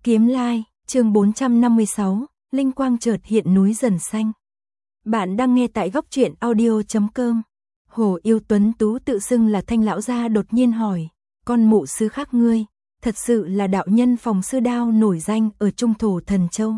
Kiếm Lai, chương 456, linh quang chợt hiện núi dần xanh. Bạn đang nghe tại góc truyện audio.com. Hồ Yêu Tuấn Tú tự xưng là Thanh lão gia đột nhiên hỏi, con mụ sư khác ngươi, thật sự là đạo nhân phòng sư đao nổi danh ở Trung Thổ Thần Châu.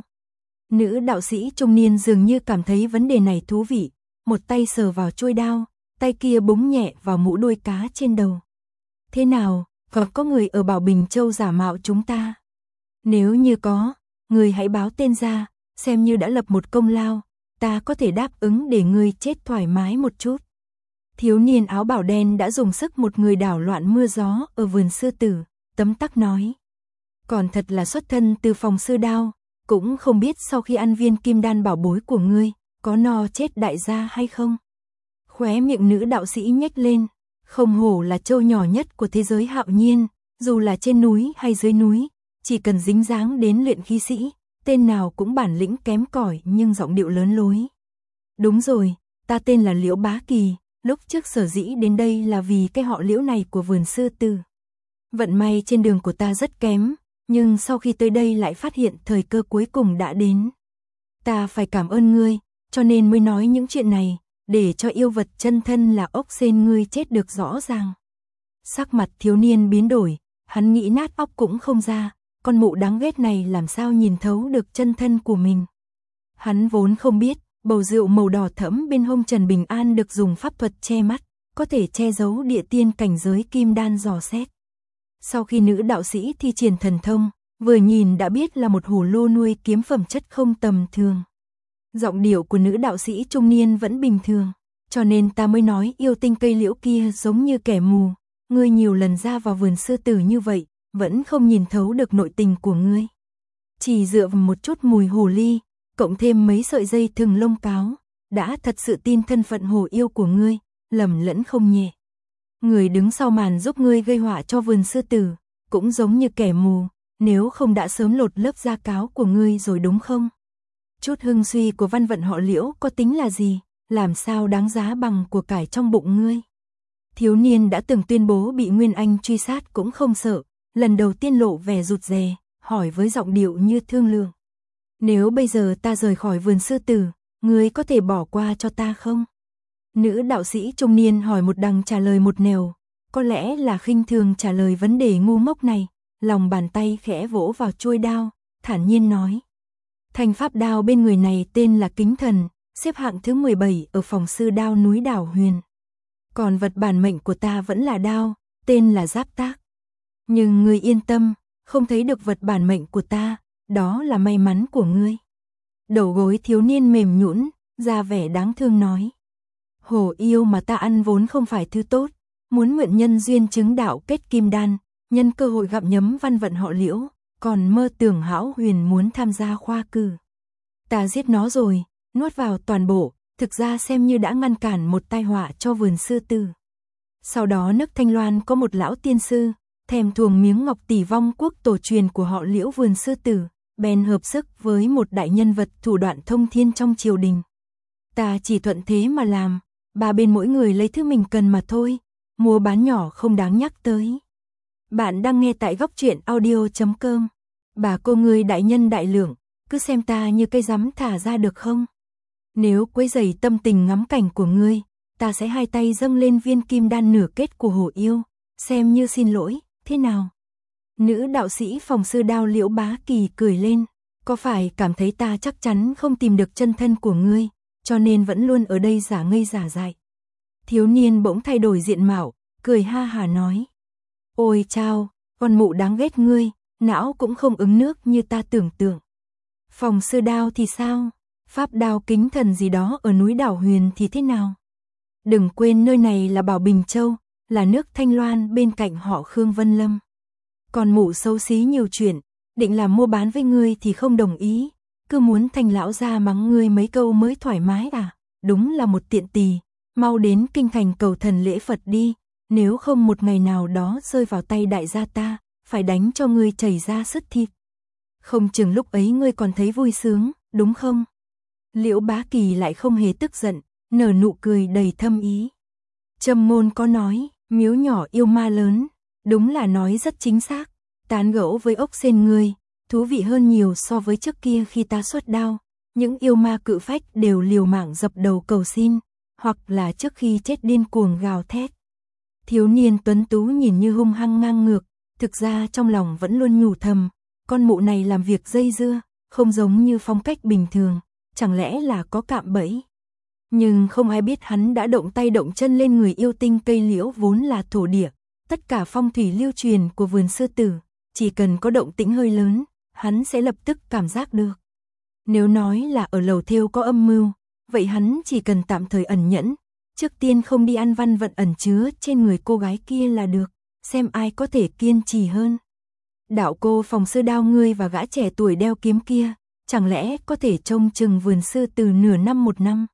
Nữ đạo sĩ trung niên dường như cảm thấy vấn đề này thú vị, một tay sờ vào chuôi đao, tay kia búng nhẹ vào mũ đuôi cá trên đầu. Thế nào, có người ở Bảo Bình Châu giả mạo chúng ta? Nếu như có, người hãy báo tên ra, xem như đã lập một công lao, ta có thể đáp ứng để ngươi chết thoải mái một chút. Thiếu niên áo bảo đen đã dùng sức một người đảo loạn mưa gió ở vườn sư tử, tấm tắc nói. Còn thật là xuất thân từ phòng sư đao, cũng không biết sau khi ăn viên kim đan bảo bối của ngươi, có no chết đại gia hay không? Khóe miệng nữ đạo sĩ nhếch lên, không hổ là châu nhỏ nhất của thế giới Hạo Nhiên, dù là trên núi hay dưới núi, chỉ cần dính dáng đến luyện khí sĩ, tên nào cũng bản lĩnh kém cỏi nhưng giọng điệu lớn lối. Đúng rồi, ta tên là Liễu Bá Kỳ, lúc trước sở dĩ đến đây là vì cái họ Liễu này của vườn sư tử. Vận may trên đường của ta rất kém, nhưng sau khi tới đây lại phát hiện thời cơ cuối cùng đã đến. Ta phải cảm ơn ngươi, cho nên mới nói những chuyện này, để cho yêu vật chân thân là ốc sên ngươi chết được rõ ràng. Sắc mặt thiếu niên biến đổi, hắn nghĩ nát óc cũng không ra, con mụ đáng ghét này làm sao nhìn thấu được chân thân của mình. Hắn vốn không biết, bầu rượu màu đỏ thẫm bên hông Trần Bình An được dùng pháp thuật che mắt, có thể che giấu địa tiên cảnh giới kim đan dò xét. Sau khi nữ đạo sĩ thi triển thần thông, vừa nhìn đã biết là một hồ lô nuôi kiếm phẩm chất không tầm thường. Giọng điệu của nữ đạo sĩ trung niên vẫn bình thường, cho nên ta mới nói yêu tinh cây liễu kia giống như kẻ mù, ngươi nhiều lần ra vào vườn sư tử như vậy, vẫn không nhìn thấu được nội tình của ngươi. Chỉ dựa vào một chút mùi hồ ly, cộng thêm mấy sợi dây thừng lông cáo, đã thật sự tin thân phận hồ yêu của ngươi, lầm lẫn không nhẹ. Người đứng sau màn giúp ngươi gây họa cho vườn sư tử, cũng giống như kẻ mù, nếu không đã sớm lột lớp da cáo của ngươi rồi đúng không? Chút hưng suy của văn vận họ Liễu có tính là gì, làm sao đáng giá bằng của cải trong bụng ngươi? Thiếu niên đã từng tuyên bố bị Nguyên Anh truy sát cũng không sợ, lần đầu tiên lộ vẻ rụt rè, hỏi với giọng điệu như thương lượng. Nếu bây giờ ta rời khỏi vườn sư tử, ngươi có thể bỏ qua cho ta không? Nữ đạo sĩ trung niên hỏi một đằng trả lời một nẻo, có lẽ là khinh thường trả lời vấn đề ngu ngốc này, lòng bàn tay khẽ vỗ vào chuôi đao, thản nhiên nói. Thanh pháp đao bên người này tên là Kính Thần, xếp hạng thứ 17 ở phòng sư đao núi Đảo Huyền. Còn vật bản mệnh của ta vẫn là đao, tên là Giáp Tác. Nhưng ngươi yên tâm, không thấy được vật bản mệnh của ta, đó là may mắn của ngươi. Đầu gối thiếu niên mềm nhũn, ra vẻ đáng thương nói. Hồ yêu mà ta ăn vốn không phải thứ tốt, muốn mượn nhân duyên chứng đạo kết kim đan, nhân cơ hội gặm nhấm văn vận họ Liễu, còn mơ tưởng Hão Huyền muốn tham gia khoa cử. Ta giết nó rồi, nuốt vào toàn bộ, thực ra xem như đã ngăn cản một tai họa cho vườn sư tử. Sau đó nước Thanh Loan có một lão tiên sư, thèm thuồng miếng ngọc tỷ vong quốc tổ truyền của họ Liễu vườn sư tử, bèn hợp sức với một đại nhân vật thủ đoạn thông thiên trong triều đình. Ta chỉ thuận thế mà làm, ba bên mỗi người lấy thứ mình cần mà thôi, mua bán nhỏ không đáng nhắc tới. Bạn đang nghe tại góc truyện audio.com. Bà cô ngươi đại nhân đại lượng, cứ xem ta như cây rắm thả ra được không? Nếu quấy rầy tâm tình ngắm cảnh của ngươi, ta sẽ hai tay dâng lên viên kim đan nửa kết của hồ yêu, xem như xin lỗi, thế nào? Nữ đạo sĩ phòng sư đao Liễu Bá Kỳ cười lên, có phải cảm thấy ta chắc chắn không tìm được chân thân của ngươi, cho nên vẫn luôn ở đây giả ngây giả dại. Thiếu niên bỗng thay đổi diện mạo, cười ha hả nói. Ôi chao, con mụ đáng ghét ngươi, não cũng không ứng nước như ta tưởng tượng. Phòng sư đao thì sao? Pháp đao Kính Thần gì đó ở núi Đảo Huyền thì thế nào? Đừng quên nơi này là Bảo Bình Châu, là nước Thanh Loan bên cạnh họ Khương Vân Lâm. Còn mụ xấu xí nhiều chuyện, định làm mua bán với ngươi thì không đồng ý, cứ muốn Thanh lão gia mắng ngươi mấy câu mới thoải mái à? Đúng là một tiện tỳ, mau đến kinh thành cầu thần lễ Phật đi, nếu không một ngày nào đó rơi vào tay đại gia ta, phải đánh cho ngươi chảy ra sứt thịt. Không chừng lúc ấy ngươi còn thấy vui sướng, đúng không? Liễu Bá Kỳ lại không hề tức giận, nở nụ cười đầy thâm ý. Châm ngôn có nói, miếu nhỏ yêu ma lớn, đúng là nói rất chính xác, tán gẫu với ốc sên ngươi, thú vị hơn nhiều so với trước kia khi ta xuất đao. Những yêu ma cự phách đều liều mạng dập đầu cầu xin, hoặc là trước khi chết điên cuồng gào thét. Thiếu niên tuấn tú nhìn như hung hăng ngang ngược, thực ra trong lòng vẫn luôn nhủ thầm, con mụ này làm việc dây dưa, không giống như phong cách bình thường, chẳng lẽ là có cạm bẫy. Nhưng không ai biết hắn đã động tay động chân lên người yêu tinh cây liễu vốn là thổ địa. Tất cả phong thủy lưu truyền của vườn sư tử, chỉ cần có động tĩnh hơi lớn, hắn sẽ lập tức cảm giác được. Nếu nói là ở lầu thêu có âm mưu, vậy hắn chỉ cần tạm thời ẩn nhẫn, trước tiên không đi ăn văn vận ẩn chứa trên người cô gái kia là được, xem ai có thể kiên trì hơn. Đạo cô phòng sư đao ngươi và gã trẻ tuổi đeo kiếm kia, chẳng lẽ có thể trông chừng vườn sư từ nửa năm một năm?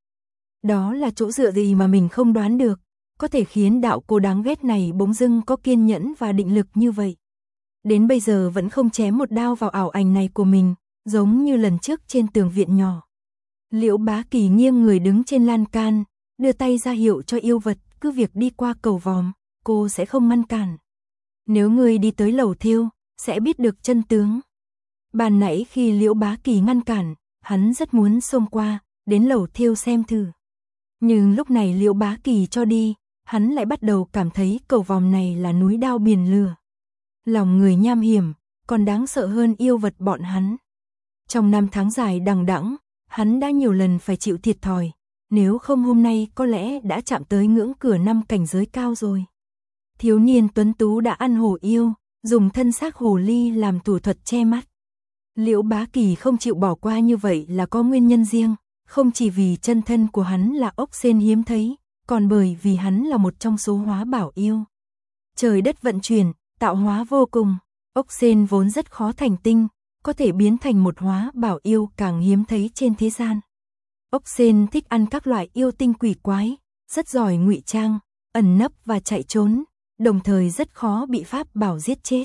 Đó là chỗ dựa gì mà mình không đoán được, có thể khiến đạo cô đáng ghét này bỗng dưng có kiên nhẫn và định lực như vậy. Đến bây giờ vẫn không chém một đao vào ảo ảnh này của mình, giống như lần trước trên tường viện nhỏ. Liễu Bá Kỳ nghiêng người đứng trên lan can, đưa tay ra hiệu cho yêu vật cứ việc đi qua cầu vòm, cô sẽ không ngăn cản. Nếu ngươi đi tới lầu thêu, sẽ biết được chân tướng. Ban nãy khi Liễu Bá Kỳ ngăn cản, hắn rất muốn xông qua, đến lầu thêu xem thử. Nhưng lúc này Liễu Bá Kỳ cho đi, hắn lại bắt đầu cảm thấy cầu vòm này là núi đao biển lửa. Lòng người nham hiểm, còn đáng sợ hơn yêu vật bọn hắn. Trong năm tháng dài đằng đẵng, hắn đã nhiều lần phải chịu thiệt thòi, nếu không hôm nay có lẽ đã chạm tới ngưỡng cửa 5 cảnh giới cao rồi. Thiếu niên tuấn tú đã ăn hổ yêu, dùng thân xác hồ ly làm thủ thuật che mắt. Liễu Bá Kỳ không chịu bỏ qua như vậy là có nguyên nhân riêng, không chỉ vì chân thân của hắn là ốc sên hiếm thấy, còn bởi vì hắn là một trong số hóa bảo yêu. Trời đất vận chuyển, tạo hóa vô cùng, ốc sên vốn rất khó thành tinh, có thể biến thành một hóa bảo yêu càng hiếm thấy trên thế gian. Ốc sên thích ăn các loại yêu tinh quỷ quái, rất giỏi ngụy trang, ẩn nấp và chạy trốn, đồng thời rất khó bị pháp bảo giết chết.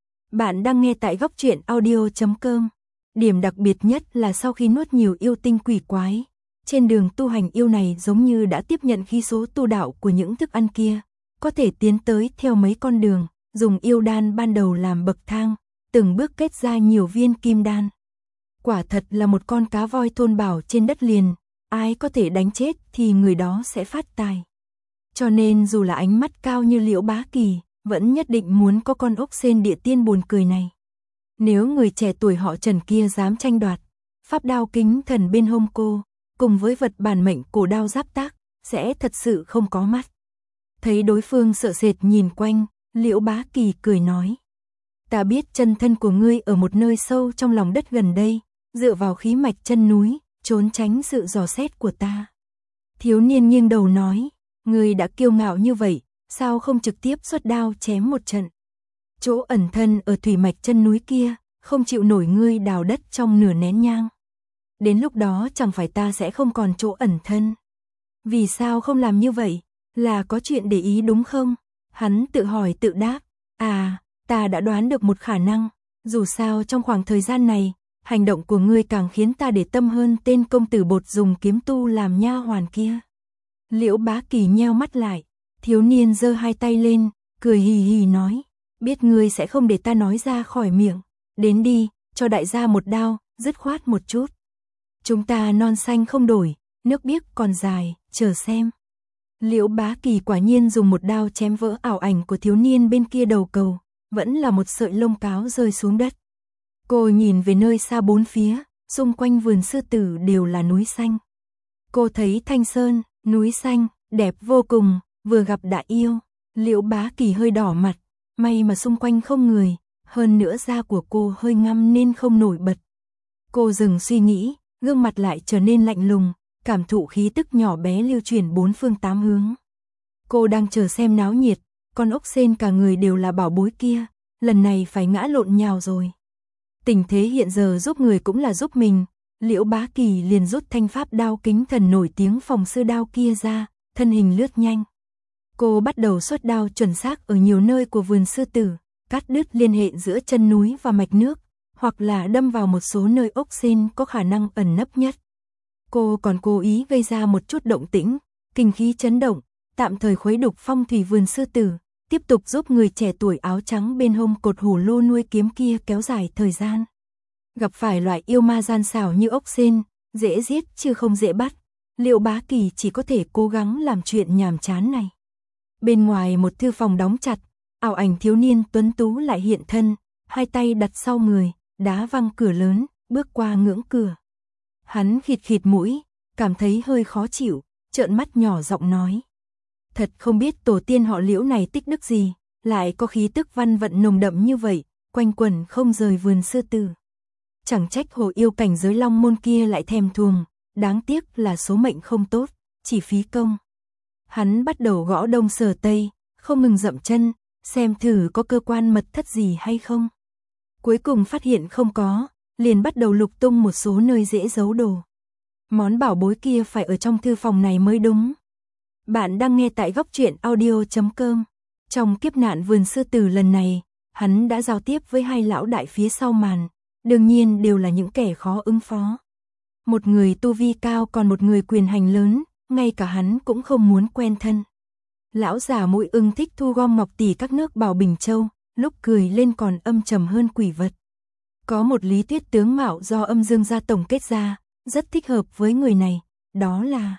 Bạn đang nghe tại góc truyện audio.com. Điểm đặc biệt nhất là sau khi nuốt nhiều yêu tinh quỷ quái, trên đường tu hành yêu này giống như đã tiếp nhận khí số tu đạo của những thức ăn kia, có thể tiến tới theo mấy con đường, dùng yêu đan ban đầu làm bậc thang, từng bước kết ra nhiều viên kim đan. Quả thật là một con cá voi thôn bảo trên đất liền, ai có thể đánh chết thì người đó sẽ phát tài. Cho nên dù là ánh mắt cao như Liễu Bá Kỳ, vẫn nhất định muốn có con ốc sên địa tiên buồn cười này. Nếu người trẻ tuổi họ Trần kia dám tranh đoạt, pháp đao kính thần bên hông cô, cùng với vật bản mệnh cổ đao giáp tác, sẽ thật sự không có mắt. Thấy đối phương sợ sệt nhìn quanh, Liễu Bá Kỳ cười nói. Ta biết chân thân của ngươi ở một nơi sâu trong lòng đất gần đây, dựa vào khí mạch chân núi, trốn tránh sự dò xét của ta. Thiếu niên nghiêng đầu nói, ngươi đã kiêu ngạo như vậy, sao không trực tiếp xuất đao chém một trận. Chỗ ẩn thân ở thủy mạch chân núi kia, không chịu nổi ngươi đào đất trong nửa nén nhang. Đến lúc đó chẳng phải ta sẽ không còn chỗ ẩn thân. Vì sao không làm như vậy? Là có chuyện để ý đúng không? Hắn tự hỏi tự đáp. À, ta đã đoán được một khả năng. Dù sao trong khoảng thời gian này, hành động của ngươi càng khiến ta để tâm hơn tên công tử bột dùng kiếm tu làm nha hoàn kia. Liễu Bá Kỳ nheo mắt lại. Thiếu niên giơ hai tay lên, cười hì hì nói. Biết ngươi sẽ không để ta nói ra khỏi miệng. Đến đi, cho đại gia một đao, dứt khoát một chút. Chúng ta non xanh không đổi, nước biếc còn dài, chờ xem. Liễu Bá Kỳ quả nhiên dùng một đao chém vỡ ảo ảnh của thiếu niên bên kia đầu cầu, vẫn là một sợi lông cáo rơi xuống đất. Cô nhìn về nơi xa bốn phía, xung quanh vườn sư tử đều là núi xanh. Cô thấy thanh sơn, núi xanh, đẹp vô cùng, vừa gặp đại yêu. Liễu Bá Kỳ hơi đỏ mặt, may mà xung quanh không người, hơn nữa da của cô hơi ngăm nên không nổi bật. Cô dừng suy nghĩ, gương mặt lại trở nên lạnh lùng, cảm thụ khí tức nhỏ bé lưu chuyển bốn phương tám hướng. Cô đang chờ xem náo nhiệt, con ốc sên cả người đều là bảo bối kia, lần này phải ngã lộn nhào rồi. Tình thế hiện giờ giúp người cũng là giúp mình, Liễu Bá Kỳ liền rút thanh pháp đao kính thần nổi tiếng phòng sư đao kia ra, thân hình lướt nhanh. Cô bắt đầu xuất đao chuẩn xác ở nhiều nơi của vườn sư tử, cắt đứt liên hệ giữa chân núi và mạch nước, hoặc là đâm vào một số nơi ốc sên có khả năng ẩn nấp nhất. Cô còn cố ý gây ra một chút động tĩnh, kinh khí chấn động, tạm thời khuấy đục phong thủy vườn sư tử, tiếp tục giúp người trẻ tuổi áo trắng bên hông cột hổ lô nuôi kiếm kia kéo dài thời gian. Gặp phải loại yêu ma gian xảo như ốc sên, dễ giết chứ không dễ bắt. Liệu Bá Kỳ chỉ có thể cố gắng làm chuyện nhàm chán này. Bên ngoài một thư phòng đóng chặt, ảo ảnh thiếu niên tuấn tú lại hiện thân, hai tay đặt sau người, đá văng cửa lớn, bước qua ngưỡng cửa. Hắn khịt khịt mũi, cảm thấy hơi khó chịu, trợn mắt nhỏ giọng nói. Thật không biết tổ tiên họ Liễu này tích đức gì, lại có khí tức văn vận nồng đậm như vậy, quanh quẩn không rời vườn sư tử. Chẳng trách hồ yêu cảnh giới long môn kia lại thèm thuồng, đáng tiếc là số mệnh không tốt, chỉ phí công. Hắn bắt đầu gõ đông sờ tây, không ngừng dậm chân, xem thử có cơ quan mật thất gì hay không. Cuối cùng phát hiện không có, liền bắt đầu lục tung một số nơi dễ giấu đồ. Món bảo bối kia phải ở trong thư phòng này mới đúng. Bạn đang nghe tại góc truyện audio.com. Trong kiếp nạn vườn sư tử lần này, hắn đã giao tiếp với hai lão đại phía sau màn, đương nhiên đều là những kẻ khó ứng phó. Một người tu vi cao còn một người quyền hành lớn, ngay cả hắn cũng không muốn quen thân. Lão già mũi ưng thích thu gom ngọc tỷ các nước Bảo Bình Châu, lúc cười lên còn âm trầm hơn quỷ vật. Có một lý thuyết tướng mạo do âm dương gia tổng kết ra, rất thích hợp với người này, đó là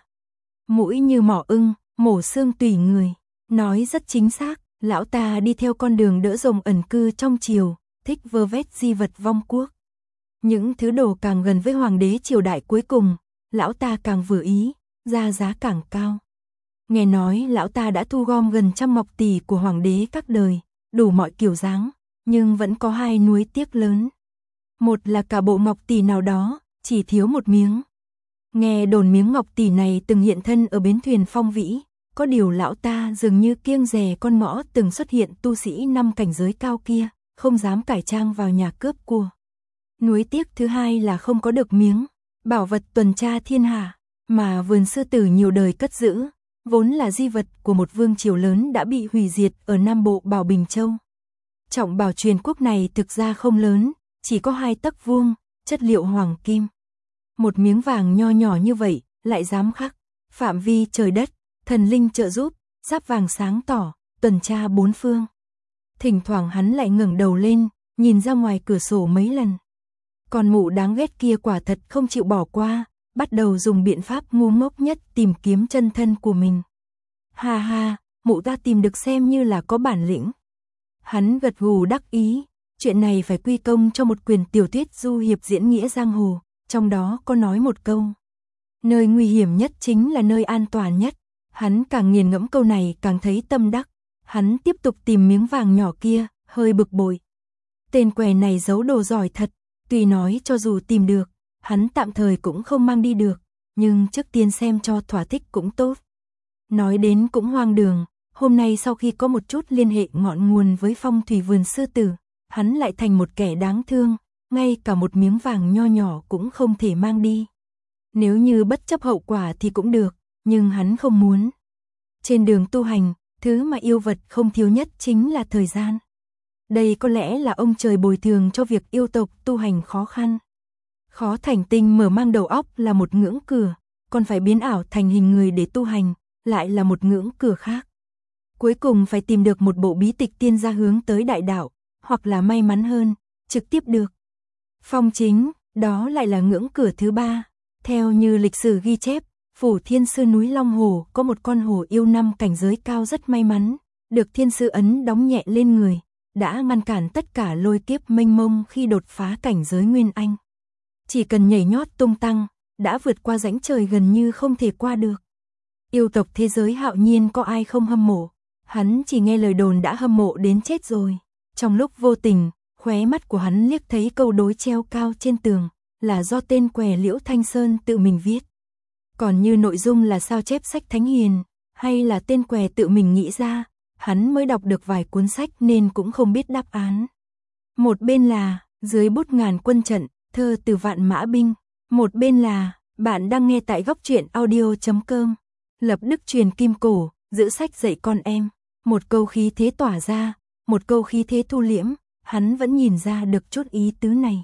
mũi như mỏ ưng, mổ xương tùy người. Nói rất chính xác, lão ta đi theo con đường đỡ rồng ẩn cư trong triều, thích vơ vét di vật vong quốc. Những thứ đồ càng gần với hoàng đế triều đại cuối cùng, lão ta càng vừa ý, ra giá càng cao. Nghe nói lão ta đã thu gom gần 100 ngọc tỷ của hoàng đế các đời, đủ mọi kiểu dáng, nhưng vẫn có hai nuối tiếc lớn. Một là cả bộ ngọc tỷ nào đó, chỉ thiếu một miếng. Nghe đồn miếng ngọc tỷ này từng hiện thân ở bến thuyền Phong Vĩ, có điều lão ta dường như kiêng dè con ngõ từng xuất hiện tu sĩ 5 cảnh giới cao kia, không dám cải trang vào nhà cướp của. Nuối tiếc thứ hai là không có được miếng bảo vật tuần tra thiên hạ, mà vườn sư tử nhiều đời cất giữ, vốn là di vật của một vương triều lớn đã bị hủy diệt ở Nam Bộ Bảo Bình Châu. Trọng bảo truyền quốc này thực ra không lớn, chỉ có 2 tấc vuông, chất liệu hoàng kim. Một miếng vàng nho nhỏ như vậy, lại dám khắc phạm vi trời đất, thần linh trợ giúp, giáp vàng sáng tỏ, tuần tra 4 phương. Thỉnh thoảng hắn lại ngẩng đầu lên, nhìn ra ngoài cửa sổ mấy lần. Còn mụ đáng ghét kia quả thật không chịu bỏ qua, bắt đầu dùng biện pháp ngu ngốc nhất tìm kiếm chân thân của mình. Ha ha, mụ ta tìm được xem như là có bản lĩnh. Hắn gật gù đắc ý, chuyện này phải quy công cho một quyển tiểu thuyết du hiệp diễn nghĩa giang hồ, trong đó có nói một câu. Nơi nguy hiểm nhất chính là nơi an toàn nhất. Hắn càng nghiền ngẫm câu này càng thấy tâm đắc. Hắn tiếp tục tìm miếng vàng nhỏ kia, hơi bực bội. Tên què này giấu đồ giỏi thật, tuy nói cho dù tìm được, hắn tạm thời cũng không mang đi được, nhưng trước tiên xem cho thỏa thích cũng tốt. Nói đến cũng hoang đường, hôm nay sau khi có một chút liên hệ ngọn nguồn với phong thủy vườn sư tử, hắn lại thành một kẻ đáng thương, ngay cả một miếng vàng nho nhỏ cũng không thể mang đi. Nếu như bất chấp hậu quả thì cũng được, nhưng hắn không muốn. Trên đường tu hành, thứ mà yêu vật không thiếu nhất chính là thời gian. Đây có lẽ là ông trời bồi thường cho việc yêu tộc tu hành khó khăn. Khó thành tinh mở mang đầu óc là một ngưỡng cửa, còn phải biến ảo thành hình người để tu hành, lại là một ngưỡng cửa khác. Cuối cùng phải tìm được một bộ bí tịch tiên gia hướng tới đại đạo, hoặc là may mắn hơn, trực tiếp được phong chính, đó lại là ngưỡng cửa thứ 3. Theo như lịch sử ghi chép, phủ thiên sư núi Long Hồ có một con hổ yêu 5 cảnh giới cao rất may mắn, được thiên sư ấn đóng nhẹ lên người, đã ngăn cản tất cả lôi kiếp mênh mông khi đột phá cảnh giới Nguyên Anh. Chỉ cần nhảy nhót tung tăng, đã vượt qua rãnh trời gần như không thể qua được. Yêu tộc thế giới hạo nhiên có ai không hâm mộ, hắn chỉ nghe lời đồn đã hâm mộ đến chết rồi. Trong lúc vô tình, khóe mắt của hắn liếc thấy câu đối treo cao trên tường, là do tên què Liễu Thanh Sơn tự mình viết. Còn như nội dung là sao chép sách thánh hiền, hay là tên què tự mình nghĩ ra, hắn mới đọc được vài cuốn sách nên cũng không biết đáp án. Một bên là, dưới bút ngàn quân trận, thơ từ vạn mã binh. Một bên là, bạn đang nghe tại góc truyện audio.com. Lập đức truyền kim cổ, giữ sách dạy con em. Một câu khí thế tỏa ra, một câu khí thế thu liễm, hắn vẫn nhìn ra được chút ý tứ này.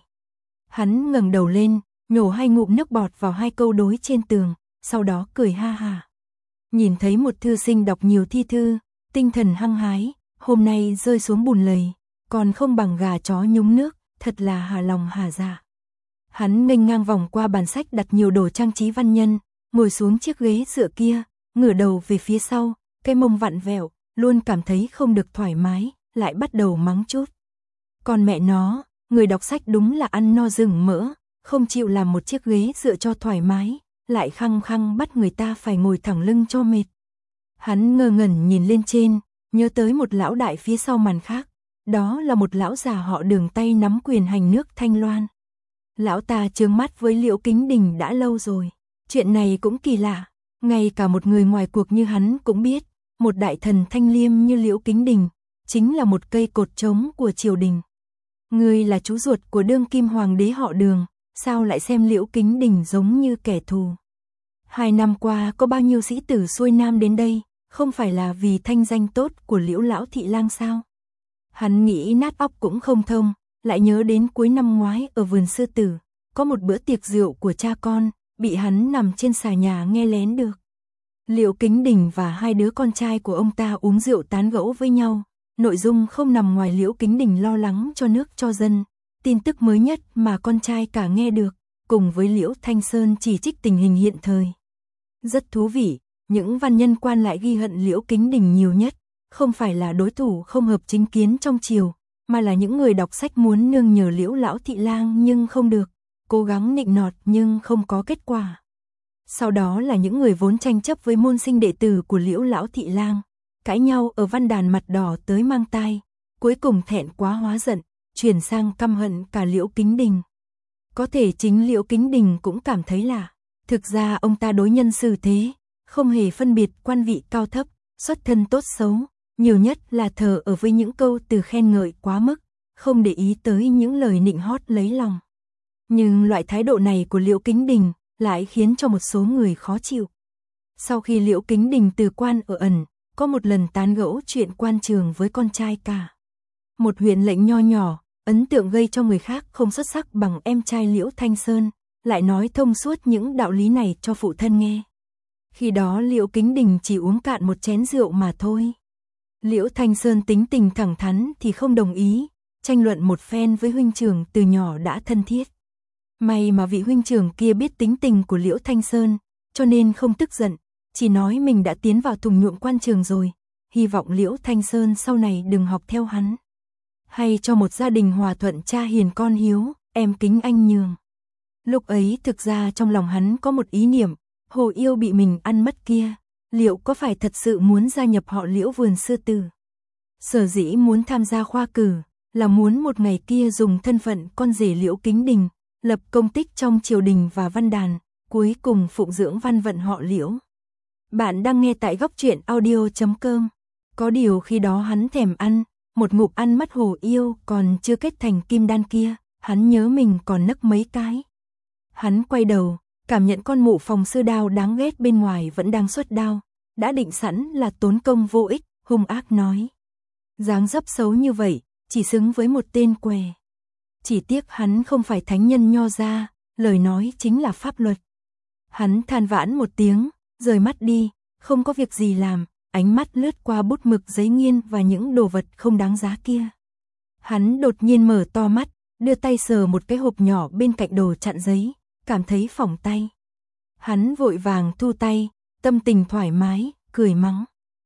Hắn ngẩng đầu lên, nhổ 2 ngụm nước bọt vào 2 câu đối trên tường, sau đó cười ha ha. Nhìn thấy một thư sinh đọc nhiều thi thư, tinh thần hăng hái, hôm nay rơi xuống bùn lầy, còn không bằng gà chó nhúng nước, thật là hà lòng hà dạ. Hắn nghênh ngang vòng qua bàn sách đặt nhiều đồ trang trí văn nhân, ngồi xuống chiếc ghế dựa kia, ngửa đầu về phía sau, cái mông vặn vẹo, luôn cảm thấy không được thoải mái, lại bắt đầu mắng chút. Còn mẹ nó, người đọc sách đúng là ăn no rừng mỡ, không chịu làm một chiếc ghế dựa cho thoải mái, lại khăng khăng bắt người ta phải ngồi thẳng lưng cho mệt. Hắn ngơ ngẩn nhìn lên trên, nhớ tới một lão đại phía sau màn khác, đó là một lão già họ Đường tay nắm quyền hành nước Thanh Loan. Lão ta chướng mắt với Liễu Kính Đình đã lâu rồi, chuyện này cũng kỳ lạ, ngay cả một người ngoài cuộc như hắn cũng biết, một đại thần thanh liêm như Liễu Kính Đình, chính là một cây cột trống của triều đình. Ngươi là chú ruột của đương kim hoàng đế họ Đường, sao lại xem Liễu Kính Đình giống như kẻ thù? 2 năm qua có bao nhiêu sĩ tử xuôi nam đến đây, không phải là vì thanh danh tốt của Liễu lão thị lang sao? Hắn nghĩ nát óc cũng không thông, lại nhớ đến cuối năm ngoái ở vườn Sư Tử, có một bữa tiệc rượu của cha con, bị hắn nằm trên xà nhà nghe lén được. Liễu Kính Đình và 2 đứa con trai của ông ta uống rượu tán gẫu với nhau, nội dung không nằm ngoài Liễu Kính Đình lo lắng cho nước cho dân, tin tức mới nhất mà con trai cả nghe được, cùng với Liễu Thanh Sơn chỉ trích tình hình hiện thời. Rất thú vị, những văn nhân quan lại ghi hận Liễu Kính Đình nhiều nhất, không phải là đối thủ không hợp chính kiến trong triều, mà là những người đọc sách muốn nương nhờ Liễu lão thị lang nhưng không được, cố gắng nịnh nọt nhưng không có kết quả. Sau đó là những người vốn tranh chấp với môn sinh đệ tử của Liễu lão thị lang, cãi nhau ở văn đàn mặt đỏ tới mang tai, cuối cùng thẹn quá hóa giận, chuyển sang căm hận cả Liễu Kính Đình. Có thể chính Liễu Kính Đình cũng cảm thấy lạ, thực ra ông ta đối nhân xử thế, không hề phân biệt quan vị cao thấp, xuất thân tốt xấu, nhiều nhất là thờ ở với những câu từ khen ngợi quá mức, không để ý tới những lời nịnh hót lấy lòng. Nhưng loại thái độ này của Liễu Kính Đình lại khiến cho một số người khó chịu. Sau khi Liễu Kính Đình từ quan ở ẩn, có một lần tán gẫu chuyện quan trường với con trai cả. Một huyện lệnh nho nhỏ, ấn tượng gây cho người khác không xuất sắc bằng em trai Liễu Thanh Sơn, lại nói thông suốt những đạo lý này cho phụ thân nghe. Khi đó Liễu Kính Đình chỉ uống cạn một chén rượu mà thôi. Liễu Thanh Sơn tính tình thẳng thắn thì không đồng ý, tranh luận một phen với huynh trưởng từ nhỏ đã thân thiết. May mà vị huynh trưởng kia biết tính tình của Liễu Thanh Sơn, cho nên không tức giận, chỉ nói mình đã tiến vào thùng nhuộm quan trường rồi, hy vọng Liễu Thanh Sơn sau này đừng học theo hắn. Hay cho một gia đình hòa thuận cha hiền con hiếu, em kính anh nhường. Lúc ấy thực ra trong lòng hắn có một ý niệm, Hồ Yêu bị mình ăn mất kia, liệu có phải thật sự muốn gia nhập họ Liễu vườn Sư Tử? Sở dĩ muốn tham gia khoa cử, là muốn một ngày kia dùng thân phận con rể Liễu Kính Đình, lập công tích trong triều đình và văn đàn, cuối cùng phụng dưỡng văn vận họ Liễu. Bạn đang nghe tại góc truyện audio.com. Có điều khi đó hắn thèm ăn, một ngụm ăn mất Hồ Yêu còn chưa kết thành kim đan kia, hắn nhớ mình còn nấc mấy cái. Hắn quay đầu, cảm nhận con mụ phòng sư đao đáng ghét bên ngoài vẫn đang xuất đao, đã định sẵn là tốn công vô ích, hung ác nói. Dáng dấp xấu như vậy, chỉ xứng với một tên què. Chỉ tiếc hắn không phải thánh nhân nho gia, lời nói chính là pháp luật. Hắn than vãn một tiếng, rời mắt đi, không có việc gì làm, ánh mắt lướt qua bút mực giấy nghiên và những đồ vật không đáng giá kia. Hắn đột nhiên mở to mắt, đưa tay sờ một cái hộp nhỏ bên cạnh đồ chặn giấy, cảm thấy phỏng tay. Hắn vội vàng thu tay, tâm tình thoải mái, cười mắng.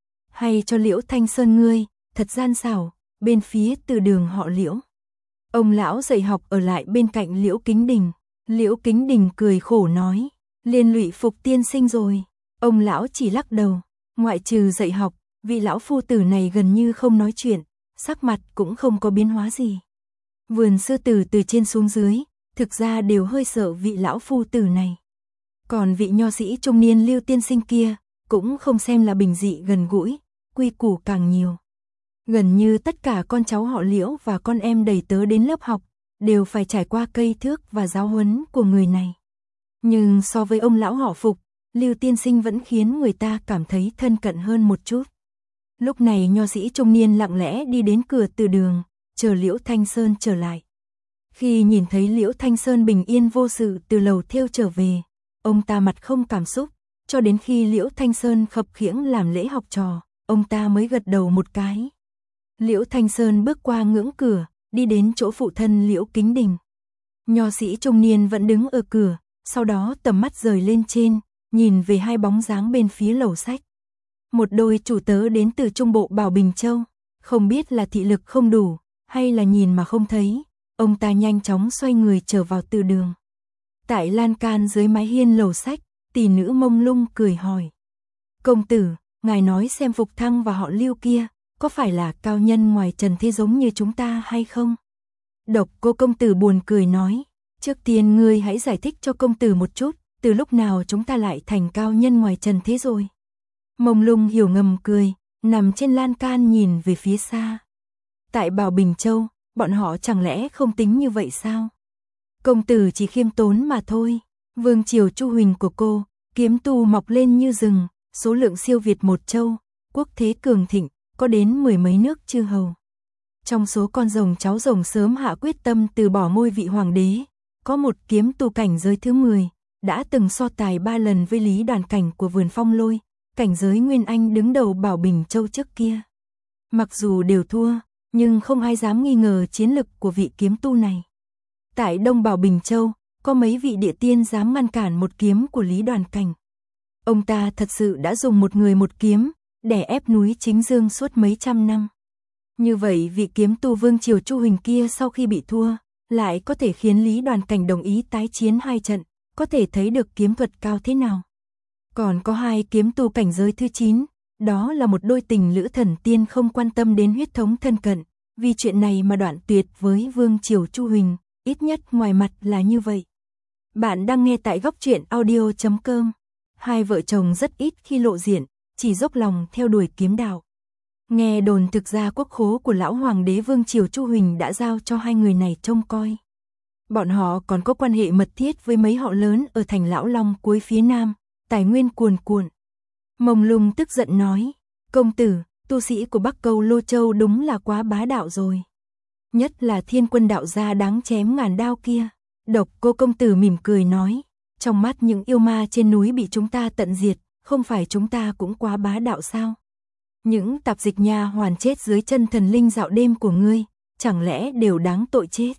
Hay cho Liễu Thanh Sơn ngươi, thật gian xảo, bên phía từ đường họ Liễu. Ông lão dạy học ở lại bên cạnh Liễu Kính Đình. Liễu Kính Đình cười khổ nói, liên lụy Phục tiên sinh rồi. Ông lão chỉ lắc đầu, ngoại trừ dạy học, vị lão phu tử này gần như không nói chuyện, sắc mặt cũng không có biến hóa gì. Vườn Sư Tử từ trên xuống dưới, thực ra đều hơi sợ vị lão phu tử này. Còn vị nho sĩ trung niên Lưu tiên sinh kia, cũng không xem là bình dị gần gũi, quy củ càng nhiều. Gần như tất cả con cháu họ Liễu và con em đầy tớ đến lớp học, đều phải trải qua cây thước và giáo huấn của người này. Nhưng so với ông lão họ Phục, Lưu tiên sinh vẫn khiến người ta cảm thấy thân cận hơn một chút. Lúc này nho sĩ trung niên lặng lẽ đi đến cửa từ đường, chờ Liễu Thanh Sơn trở lại. Khi nhìn thấy Liễu Thanh Sơn bình yên vô sự từ lầu thêu trở về, ông ta mặt không cảm xúc, cho đến khi Liễu Thanh Sơn khập khiễng làm lễ học trò, ông ta mới gật đầu một cái. Liễu Thanh Sơn bước qua ngưỡng cửa, đi đến chỗ phụ thân Liễu Kính Đình. Nho sĩ trung niên vẫn đứng ở cửa, sau đó tầm mắt rời lên trên, nhìn về hai bóng dáng bên phía lầu sách. Một đôi chủ tớ đến từ trung bộ Bảo Bình Châu, không biết là thị lực không đủ, hay là nhìn mà không thấy, ông ta nhanh chóng xoay người trở vào từ đường. Tại lan can dưới mái hiên lầu sách, tỷ nữ mông lung cười hỏi. Công tử, ngài nói xem Phục Thăng và họ Lưu kia, có phải là cao nhân ngoài trần thế giống như chúng ta hay không? Độc Cô công tử buồn cười nói, trước tiên ngươi hãy giải thích cho công tử một chút, từ lúc nào chúng ta lại thành cao nhân ngoài trần thế rồi? Mông lung hiểu ngầm cười, nằm trên lan can nhìn về phía xa. Tại Bảo Bình Châu, bọn họ chẳng lẽ không tính như vậy sao? Công tử chỉ khiêm tốn mà thôi. Vương triều Chu Huỳnh của cô, kiếm tu mọc lên như rừng, số lượng siêu việt một châu, quốc thế cường thịnh, có đến 10 mấy nước chư hầu. Trong số con rồng cháu rồng sớm hạ quyết tâm từ bỏ ngôi vị hoàng đế, có một kiếm tu cảnh giới thứ 10, đã từng so tài 3 lần với Lý Đoàn Cảnh của Vườn Phong Lôi, cảnh giới Nguyên Anh đứng đầu Bảo Bình Châu trước kia. Mặc dù đều thua, nhưng không ai dám nghi ngờ chiến lực của vị kiếm tu này. Tại Đông Bảo Bình Châu, có mấy vị địa tiên dám ngăn cản một kiếm của Lý Đoàn Cảnh. Ông ta thật sự đã dùng một người một kiếm, đè ép núi Chính Dương suốt mấy trăm năm. Như vậy vị kiếm tu Vương triều Chu Huỳnh kia sau khi bị thua, lại có thể khiến Lý Đoàn Cảnh đồng ý tái chiến 2 trận, có thể thấy được kiếm thuật cao thế nào. Còn có 2 kiếm tu cảnh giới thứ 9, đó là một đôi tình lữ thần tiên không quan tâm đến huyết thống thân cận, vì chuyện này mà đoạn tuyệt với Vương triều Chu Huỳnh, ít nhất ngoài mặt là như vậy. Bạn đang nghe tại góc truyện audio.com. Hai vợ chồng rất ít khi lộ diện, chỉ dốc lòng theo đuổi kiếm đạo. Nghe đồn thực ra quốc khố của lão hoàng đế Vương triều Chu Huỳnh đã giao cho hai người này trông coi. Bọn họ còn có quan hệ mật thiết với mấy họ lớn ở thành Lão Long cuối phía nam, tài nguyên cuồn cuộn. Mông Lung tức giận nói, công tử, tu sĩ của Bắc Câu Lô Châu đúng là quá bá đạo rồi. Nhất là Thiên Quân đạo gia đáng chém ngàn đao kia. Độc Cô công tử mỉm cười nói, trong mắt những yêu ma trên núi bị chúng ta tận diệt, không phải chúng ta cũng quá bá đạo sao? Những tạp dịch nha hoàn chết dưới chân thần linh dạo đêm của ngươi, chẳng lẽ đều đáng tội chết?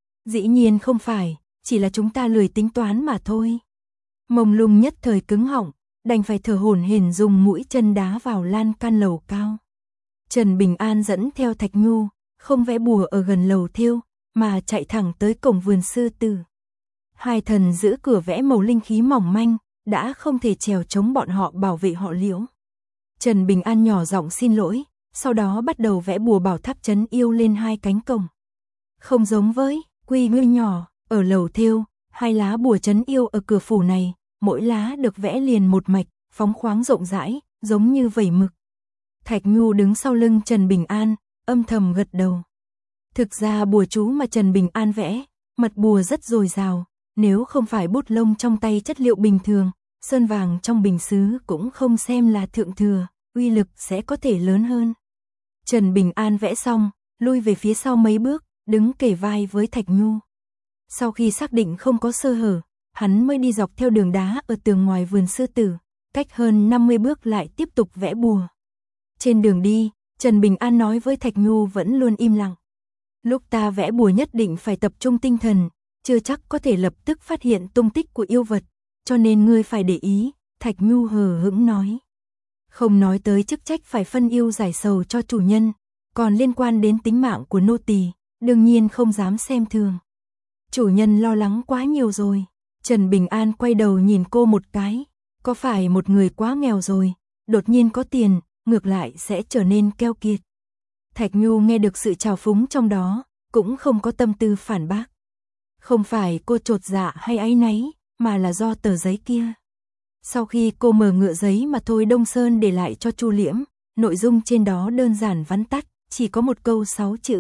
Dĩ nhiên không phải, chỉ là chúng ta lười tính toán mà thôi. Mông Lung nhất thời cứng họng, đành phải thở hổn hển dùng mũi chân đá vào lan can lầu cao. Trần Bình An dẫn theo Thạch Nhu, không vẽ bùa ở gần lầu thêu, mà chạy thẳng tới cổng vườn sư tử. Hai thần giữ cửa vẽ màu linh khí mỏng manh, đã không thể trèo chống bọn họ bảo vệ họ Liễu. Trần Bình An nhỏ giọng xin lỗi, sau đó bắt đầu vẽ bùa bảo tháp trấn yêu lên 2 cánh cổng. Không giống với quy ngư nhỏ, ở lầu thêu, 2 lá bùa trấn yêu ở cửa phủ này, mỗi lá được vẽ liền một mạch, phóng khoáng rộng rãi, giống như vẩy mực. Thạch Nhu đứng sau lưng Trần Bình An, âm thầm gật đầu. Thực ra bùa chú mà Trần Bình An vẽ, mật bùa rất dồi dào, nếu không phải bút lông trong tay chất liệu bình thường, sơn vàng trong bình sứ cũng không xem là thượng thừa, uy lực sẽ có thể lớn hơn. Trần Bình An vẽ xong, lui về phía sau mấy bước, đứng kề vai với Thạch Nhu. Sau khi xác định không có sơ hở, hắn mới đi dọc theo đường đá ở tường ngoài vườn sư tử, cách hơn 50 bước lại tiếp tục vẽ bùa. Trên đường đi, Trần Bình An nói với Thạch Nhu vẫn luôn im lặng. Lúc ta vẽ bùa nhất định phải tập trung tinh thần, chưa chắc có thể lập tức phát hiện tung tích của yêu vật, cho nên ngươi phải để ý, Thạch Nhu hờ hững nói. Không nói tới chức trách phải phân yêu giải sầu cho chủ nhân, còn liên quan đến tính mạng của nô tỳ, đương nhiên không dám xem thường. Chủ nhân lo lắng quá nhiều rồi. Trần Bình An quay đầu nhìn cô một cái, có phải một người quá nghèo rồi, đột nhiên có tiền, ngược lại sẽ trở nên keo kiệt. Thạch Nhu nghe được sự trào phúng trong đó, cũng không có tâm tư phản bác. Không phải cô chột dạ hay áy náy, mà là do tờ giấy kia. Sau khi cô mở ngựa giấy mà Thôi Đông Sơn để lại cho Chu Liễm, nội dung trên đó đơn giản vắn tắt, chỉ có một câu 6 chữ.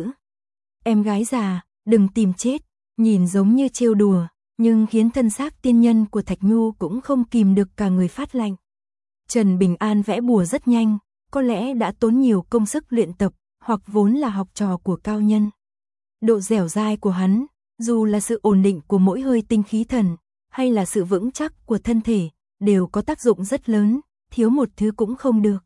Em gái già, đừng tìm chết, nhìn giống như trêu đùa, nhưng khiến thân xác tiên nhân của Thạch Nhu cũng không kìm được cả người phát lạnh. Trần Bình An vẽ bùa rất nhanh, có lẽ đã tốn nhiều công sức luyện tập, hoặc vốn là học trò của cao nhân. Độ dẻo dai của hắn, dù là sự ổn định của mỗi hơi tinh khí thần, hay là sự vững chắc của thân thể, đều có tác dụng rất lớn, thiếu một thứ cũng không được.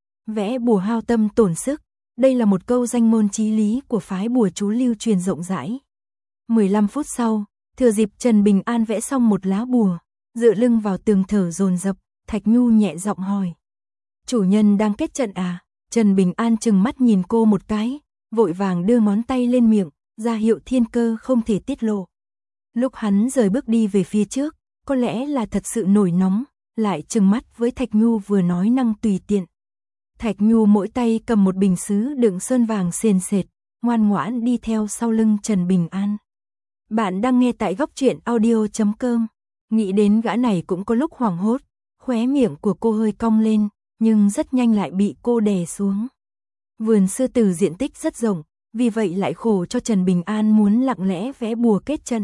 Vẽ bùa hao tâm tổn sức, đây là một câu danh ngôn chí lý của phái bùa chú lưu truyền rộng rãi. 15 phút sau, Thừa dịp Trần Bình An vẽ xong một lá bùa, dựa lưng vào tường thở dồn dập, Thạch Nhu nhẹ giọng hỏi. Chủ nhân đang kết trận à? Trần Bình An trừng mắt nhìn cô một cái, vội vàng đưa ngón tay lên miệng, ra hiệu thiên cơ không thể tiết lộ. Lúc hắn rời bước đi về phía trước, có lẽ là thật sự nổi nóng, lại trừng mắt với Thạch Nhu vừa nói năng tùy tiện. Thạch Nhu mỗi tay cầm một bình sứ đựng sơn vàng sền sệt, ngoan ngoãn đi theo sau lưng Trần Bình An. Bạn đang nghe tại góc truyện audio.com. Nghĩ đến gã này cũng có lúc hoảng hốt, khóe miệng của cô hơi cong lên, nhưng rất nhanh lại bị cô đè xuống. Vườn sư tử diện tích rất rộng, vì vậy lại khổ cho Trần Bình An muốn lặng lẽ vẽ bùa kết trận.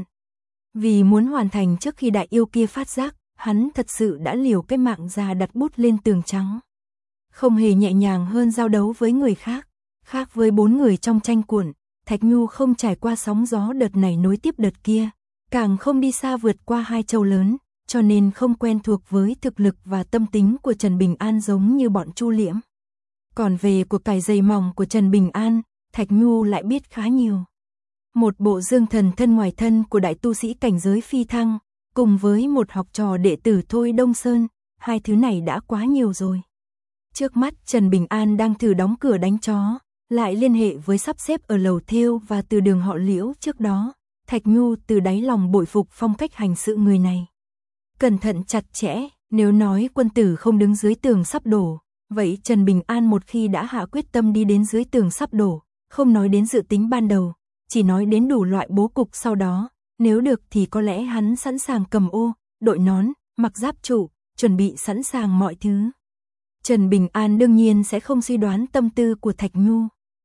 Vì muốn hoàn thành trước khi đại yêu kia phát giác, hắn thật sự đã liều cái mạng ra đặt bút lên tường trắng. Không hề nhẹ nhàng hơn giao đấu với người khác. Khác với 4 người trong tranh cuộn, Thạch Nhu không trải qua sóng gió đợt này nối tiếp đợt kia, càng không đi xa vượt qua 2 châu lớn, cho nên không quen thuộc với thực lực và tâm tính của Trần Bình An giống như bọn Chu Liễm. Còn về của cải dày mỏng của Trần Bình An, Thạch Nhu lại biết khá nhiều. Một bộ dương thần thân ngoài thân của đại tu sĩ cảnh giới phi thăng, cùng với một học trò đệ tử Thôi Đông Sơn, hai thứ này đã quá nhiều rồi. Trước mắt Trần Bình An đang thử đóng cửa đánh chó, lại liên hệ với sắp xếp ở lầu thêu và từ đường họ Liễu trước đó. Thạch Nhu từ đáy lòng bội phục phong cách hành sự người này. Cẩn thận chặt chẽ, nếu nói quân tử không đứng dưới tường sắp đổ, vậy Trần Bình An một khi đã hạ quyết tâm đi đến dưới tường sắp đổ, không nói đến dự tính ban đầu, chỉ nói đến đủ loại bố cục sau đó, nếu được thì có lẽ hắn sẵn sàng cầm ô, đội nón, mặc giáp trụ, chuẩn bị sẵn sàng mọi thứ. Trần Bình An đương nhiên sẽ không suy đoán tâm tư của Thạch Nhu.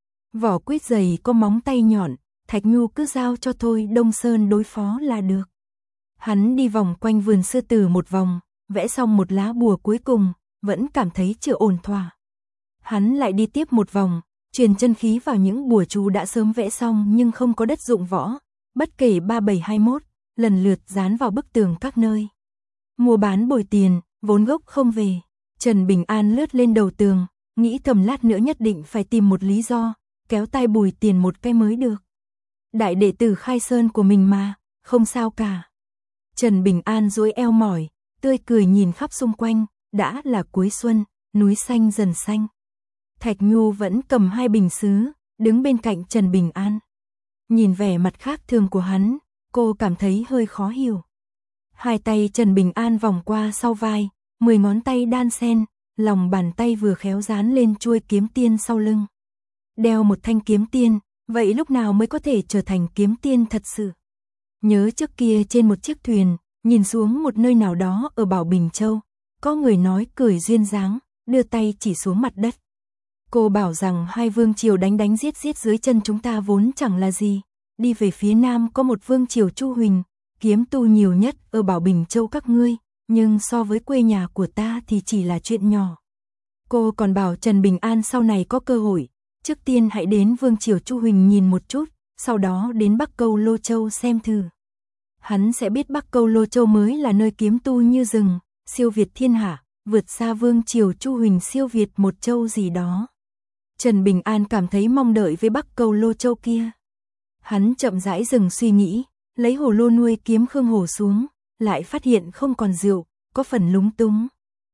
Vỏ quýt dày có móng tay nhọn, Thạch Nhu cứ giao cho Thôi Đông Sơn đối phó là được. Hắn đi vòng quanh vườn sư tử một vòng, vẽ xong một lá bùa cuối cùng, vẫn cảm thấy chưa ổn thỏa. Hắn lại đi tiếp một vòng, truyền chân khí vào những bùa chú đã sớm vẽ xong nhưng không có đất dụng võ, bất kể 3721, lần lượt dán vào bức tường các nơi. Mua bán bồi tiền, vốn gốc không về. Trần Bình An lướt lên đầu tường, nghĩ thầm lát nữa nhất định phải tìm một lý do, kéo tay Bùi Tiền một cái mới được. Đại đệ tử Khai Sơn của mình mà, không sao cả. Trần Bình An duỗi eo mỏi, tươi cười nhìn khắp xung quanh, đã là cuối xuân, núi xanh dần xanh. Thạch Nhu vẫn cầm 2 bình sứ, đứng bên cạnh Trần Bình An. Nhìn vẻ mặt khác thường của hắn, cô cảm thấy hơi khó hiểu. Hai tay Trần Bình An vòng qua sau vai, 10 ngón tay đan xen, lòng bàn tay vừa khéo dán lên chuôi kiếm tiên sau lưng. Đeo một thanh kiếm tiên, vậy lúc nào mới có thể trở thành kiếm tiên thật sự? Nhớ trước kia trên một chiếc thuyền, nhìn xuống một nơi nào đó ở Bảo Bình Châu, có người nói cười duyên dáng, đưa tay chỉ xuống mặt đất. Cô bảo rằng hai vương triều đánh đánh giết giết dưới chân chúng ta vốn chẳng là gì. Đi về phía nam có một vương triều Chu Huỳnh, kiếm tu nhiều nhất ở Bảo Bình Châu các ngươi, nhưng so với quê nhà của ta thì chỉ là chuyện nhỏ. Cô còn bảo Trần Bình An sau này có cơ hội, trước tiên hãy đến vương triều Chu Huỳnh nhìn một chút, sau đó đến Bắc Câu Lô Châu xem thử. Hắn sẽ biết Bắc Câu Lô Châu mới là nơi kiếm tu như rừng, siêu việt thiên hạ, vượt xa vương triều Chu Huỳnh siêu việt một châu gì đó. Trần Bình An cảm thấy mong đợi với Bắc Câu Lô Châu kia. Hắn chậm rãi dừng suy nghĩ, lấy hồ lô nuôi kiếm Khương Hồ xuống, lại phát hiện không còn rượu, có phần lúng túng.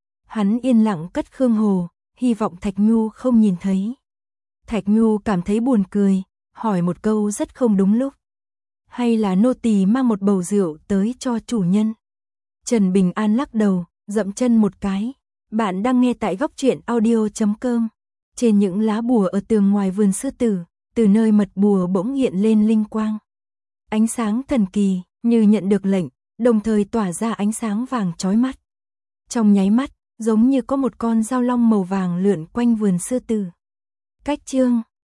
Hắn yên lặng cất Khương Hồ, hy vọng Thạch Nhu không nhìn thấy. Thạch Nhu cảm thấy buồn cười, hỏi một câu rất không đúng lúc. Hay là nô tỳ mang một bầu rượu tới cho chủ nhân? Trần Bình An lắc đầu, dậm chân một cái. Bạn đang nghe tại góc truyện audio.com. Trên những lá bùa ở tường ngoài vườn sư tử, từ nơi mật bùa bỗng hiện lên linh quang. Ánh sáng thần kỳ, như nhận được lệnh, đồng thời tỏa ra ánh sáng vàng chói mắt. Trong nháy mắt, giống như có một con dao long màu vàng lượn quanh vườn sư tử. Cách chương